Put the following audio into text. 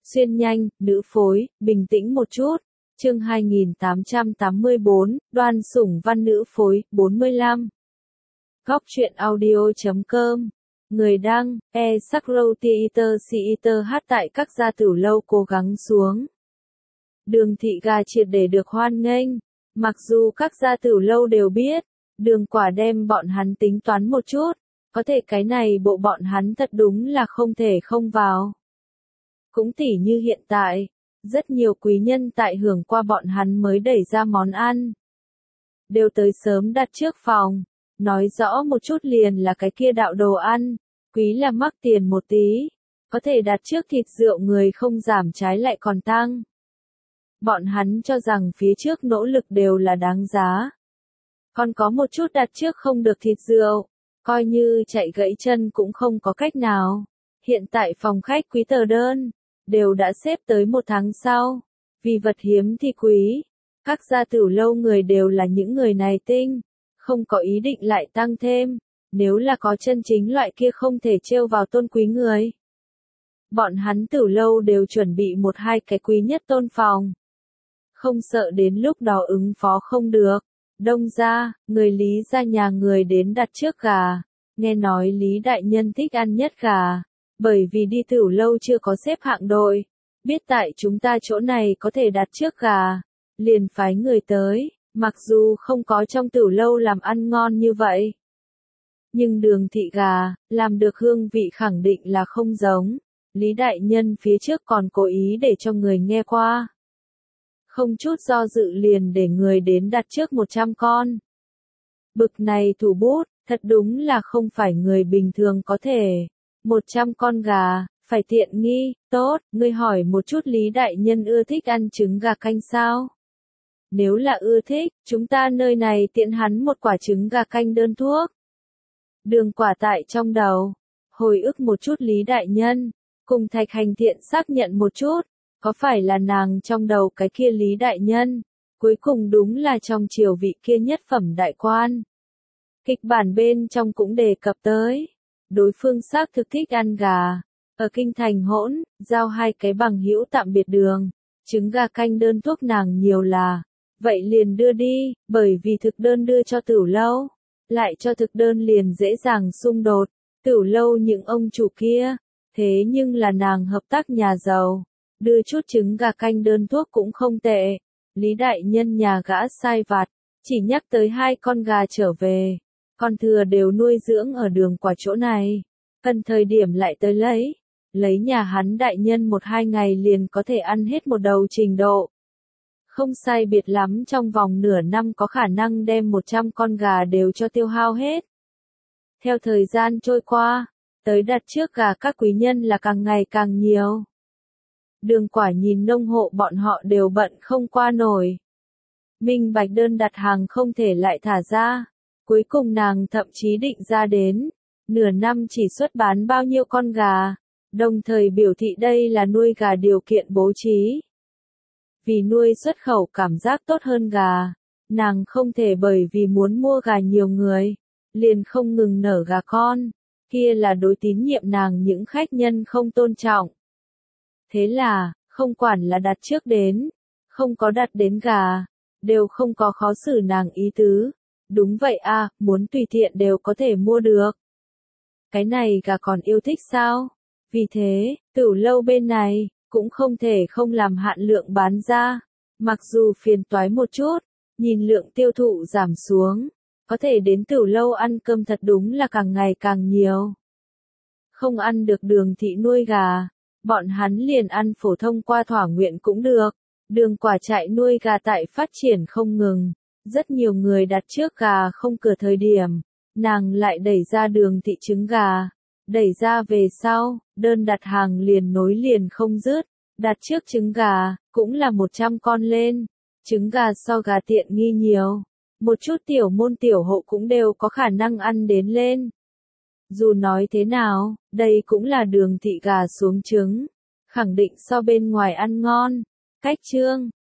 Xuyên nhanh, nữ phối, bình tĩnh một chút. Chương 2884, Đoan Sủng Văn nữ phối, 45. Góc truyện audio.com. Người đăng, Sakrow Theater hát tại các gia tử lâu cố gắng xuống. Đường Thị Gà triệt để được hoan nghênh. Mặc dù các gia tử lâu đều biết, Đường Quả đem bọn hắn tính toán một chút, có thể cái này bộ bọn hắn thật đúng là không thể không vào. Cũng tỉ như hiện tại, rất nhiều quý nhân tại hưởng qua bọn hắn mới đẩy ra món ăn. Đều tới sớm đặt trước phòng, nói rõ một chút liền là cái kia đạo đồ ăn, quý là mắc tiền một tí, có thể đặt trước thịt rượu người không giảm trái lại còn tăng. Bọn hắn cho rằng phía trước nỗ lực đều là đáng giá. Còn có một chút đặt trước không được thịt rượu, coi như chạy gãy chân cũng không có cách nào. Hiện tại phòng khách quý tờ đơn, đều đã xếp tới một tháng sau. Vì vật hiếm thì quý, các gia tử lâu người đều là những người này tinh, không có ý định lại tăng thêm, nếu là có chân chính loại kia không thể trêu vào tôn quý người. Bọn hắn tử lâu đều chuẩn bị một hai cái quý nhất tôn phòng. Không sợ đến lúc đó ứng phó không được. Đông gia, người Lý gia nhà người đến đặt trước gà, nghe nói Lý đại nhân thích ăn nhất gà, bởi vì đi tử lâu chưa có xếp hạng đội, biết tại chúng ta chỗ này có thể đặt trước gà, liền phái người tới, mặc dù không có trong tử lâu làm ăn ngon như vậy. Nhưng Đường Thị Gà, làm được hương vị khẳng định là không giống, Lý đại nhân phía trước còn cố ý để cho người nghe qua. Không chút do dự liền để người đến đặt trước 100 con. Bực này thủ bút, thật đúng là không phải người bình thường có thể. 100 con gà, phải tiện nghi, tốt, ngươi hỏi một chút Lý đại nhân ưa thích ăn trứng gà canh sao? Nếu là ưa thích, chúng ta nơi này tiện hắn một quả trứng gà canh đơn thuốc. Đường Quả tại trong đầu, hồi ức một chút Lý đại nhân, cùng Thạch Hành Thiện xác nhận một chút. Có phải là nàng trong đầu cái kia Lý đại nhân, cuối cùng đúng là trong triều vị kia nhất phẩm đại quan. Kịch bản bên trong cũng đề cập tới, đối phương xác thực thích ăn gà, ở kinh thành hỗn, giao hai cái bằng hữu tạm biệt đường, trứng gà canh đơn thuốc nàng nhiều là, vậy liền đưa đi, bởi vì thực đơn đưa cho Tửu lâu, lại cho thực đơn liền dễ dàng xung đột, Tửu lâu những ông chủ kia, thế nhưng là nàng hợp tác nhà giàu. Đưa chút trứng gà canh đơn thuốc cũng không tệ. Lý đại nhân nhà gã sai vặt, chỉ nhắc tới 2 con gà trở về, con thừa đều nuôi dưỡng ở Đường Quả chỗ này, cần thời điểm lại tới lấy nhà hắn đại nhân 1-2 ngày liền có thể ăn hết một đầu trình độ. Không sai biệt lắm trong vòng nửa năm có khả năng đem 100 con gà đều cho tiêu hao hết. Theo thời gian trôi qua, tới đặt trước gà các quý nhân là càng ngày càng nhiều. Đường Quả nhìn nông hộ bọn họ đều bận không qua nổi. Minh bạch đơn đặt hàng không thể lại thả ra. Cuối cùng nàng thậm chí định ra đến, nửa năm chỉ xuất bán bao nhiêu con gà, đồng thời biểu thị đây là nuôi gà điều kiện bố trí. Vì nuôi xuất khẩu cảm giác tốt hơn gà, nàng không thể bởi vì muốn mua gà nhiều người, liền không ngừng nở gà con, kia là đối tín nhiệm nàng những khách nhân không tôn trọng. Thế là, không quản là đặt trước đến, không có đặt đến gà, đều không có khó xử nàng ý tứ. Đúng vậy à, muốn tùy tiện đều có thể mua được. Cái này gà còn yêu thích sao? Vì thế, Tửu lâu bên này, cũng không thể không làm hạn lượng bán ra. Mặc dù phiền toái một chút, nhìn lượng tiêu thụ giảm xuống, có thể đến Tửu lâu ăn cơm thật đúng là càng ngày càng nhiều. Không ăn được Đường thị nuôi gà. Bọn hắn liền ăn phổ thông qua thỏa nguyện cũng được. Đường Quả trại nuôi gà tại phát triển không ngừng. Rất nhiều người đặt trước gà không cửa thời điểm. Nàng lại đẩy ra Đường thị trứng gà. Đẩy ra về sau, đơn đặt hàng liền nối liền không dứt. Đặt trước trứng gà, cũng là 100 con lên. Trứng gà so gà tiện nghi nhiều. Một chút tiểu môn tiểu hộ cũng đều có khả năng ăn đến lên. Dù nói thế nào, đây cũng là Đường thị gà xuống trứng, khẳng định so bên ngoài ăn ngon. Cách chương